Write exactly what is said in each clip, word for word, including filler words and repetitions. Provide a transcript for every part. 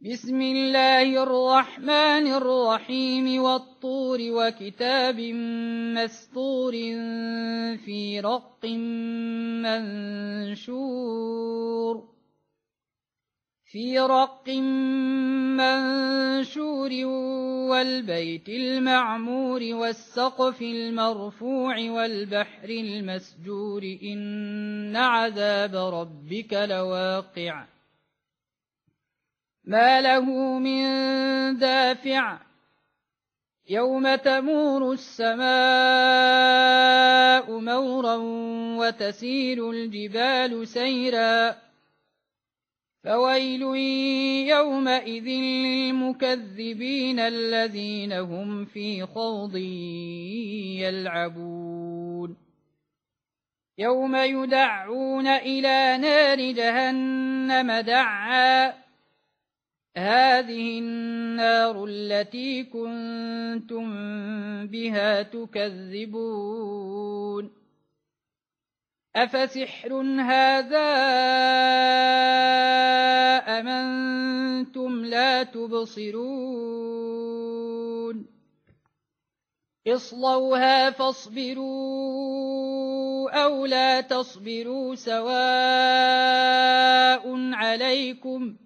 بسم الله الرحمن الرحيم والطور وكتاب مسطور في رق منشور في رق منشور والبيت المعمور والسقف المرفوع والبحر المسجور إن عذاب ربك لواقع ما له من دافع يوم تمور السماء مورا وتسير الجبال سيرا فويل يومئذ للمكذبين الذين هم في خوض يلعبون يوم يدعون إلى نار جهنم دعا هذه النار التي كنتم بها تكذبون أفسحر هذا أم أنتم لا تبصرون اصلوها فاصبروا أو لا تصبروا سواء عليكم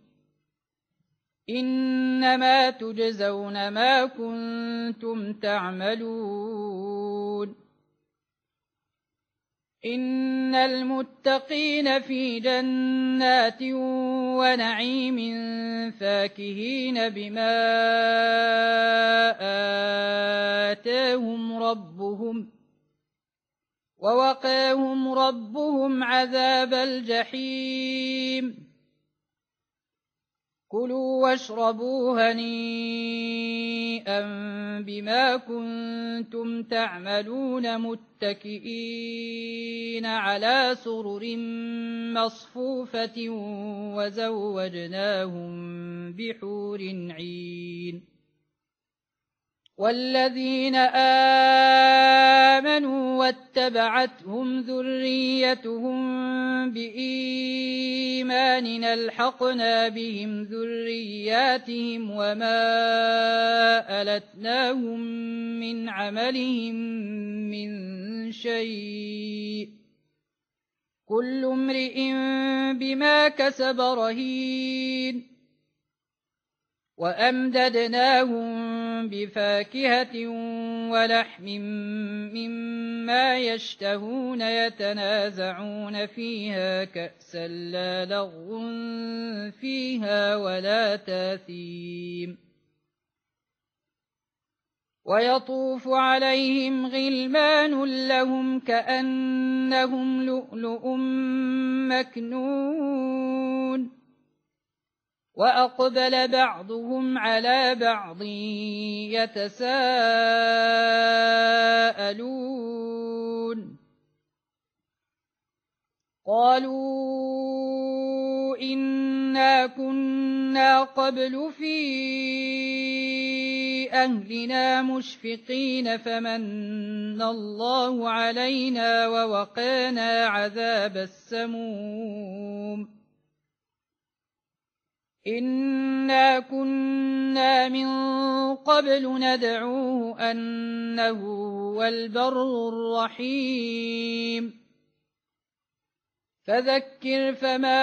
إنما تجزون ما كنتم تعملون إن المتقين في جنات ونعيم فاكهين بما آتاهم ربهم ووقاهم ربهم عذاب الجحيم كلوا واشربوا هنيئا بما كنتم تعملون متكئين على سرر مصفوفة وزوجناهم بحور عين والذين آمنوا واتبعتهم ذريتهم بإيمان ألحقنا بهم ذرياتهم وما ألتناهم من عملهم من شيء كل امرئ بما كسب رهين وأمددناهم بفاكهة ولحم مما يشتهون يتنازعون فيها كأسا لا لغو فيها ولا تاثيم ويطوف عليهم غلمان لهم كأنهم لؤلؤ مكنون وأقبل بعضهم على بعض يتساءلون قالوا إنا كنا قبل في أهلنا مشفقين فمن الله علينا ووقانا عذاب السموم إنا كنا من قبل ندعوه أنه هو البر الرحيم فذكر فما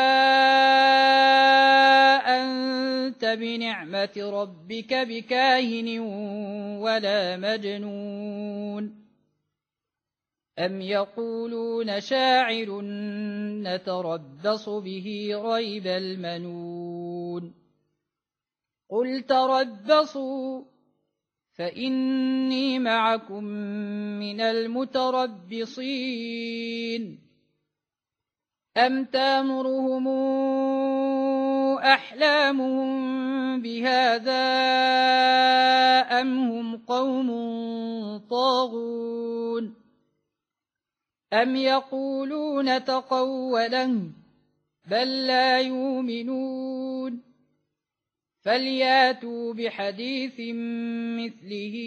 أنت بنعمة ربك بكاهن ولا مجنون أم يقولون شاعر نتربص به ريب المنون قل تربصوا فإني معكم من المتربصين أم تامرهم أحلامهم بهذا أم هم قوم طاغون أم يقولون تقوله بل لا يؤمنون فلياتوا بحديث مثله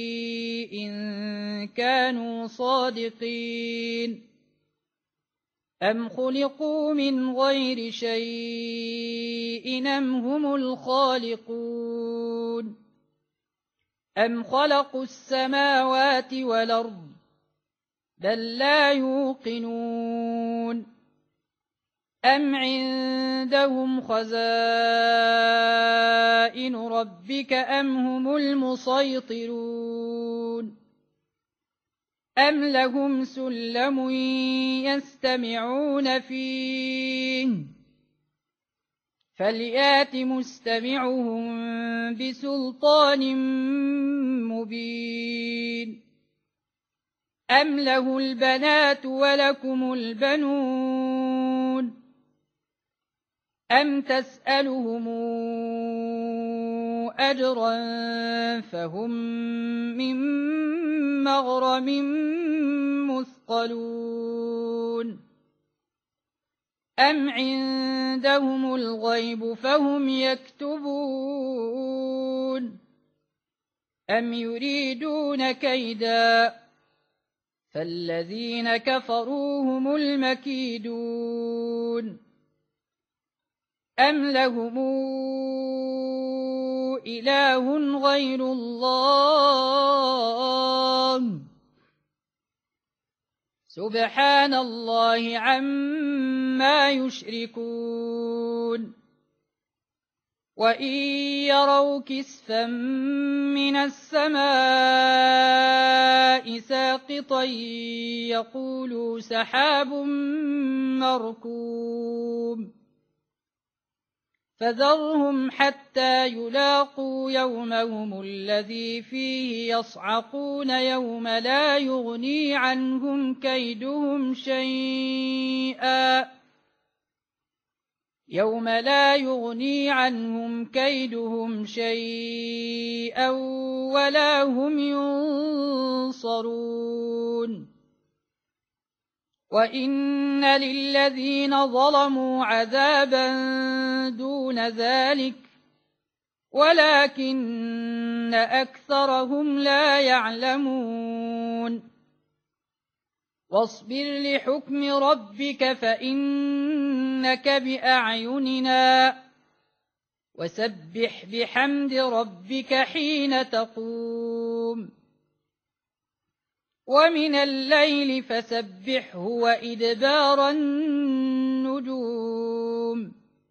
إن كانوا صادقين أم خلقوا من غير شيء أم هم الخالقون أم خلقوا السماوات والأرض بل لا يوقنون أم عندهم خزائن ربك أم هم المسيطرون أم لهم سلم يستمعون فيه فليات مستمعهم بسلطان مبين أم له البنات ولكم البنون أم تسألهم أجرا فهم من مغرم مثقلون أم عندهم الغيب فهم يكتبون أم يريدون كيدا فالذين كفروا هم المكيدون أم لهم إله غير الله سبحان الله عما يشركون وإن يروا كسفا من السماء ساقطا يقولوا سحاب مركوم فذرهم حتى يلاقوا يومهم الذي فيه يصعقون يوم لا يغني عنهم كيدهم شيئا يوم لا يغني عنهم كيدهم شيئا ولا هم ينصرون وإن للذين ظلموا عذابا دون ذلك ولكن أكثرهم لا يعلمون واصبر لحكم ربك فإنك بأعيننا وسبح بحمد ربك حين تقوم ومن الليل فسبحه وإدبار النجوم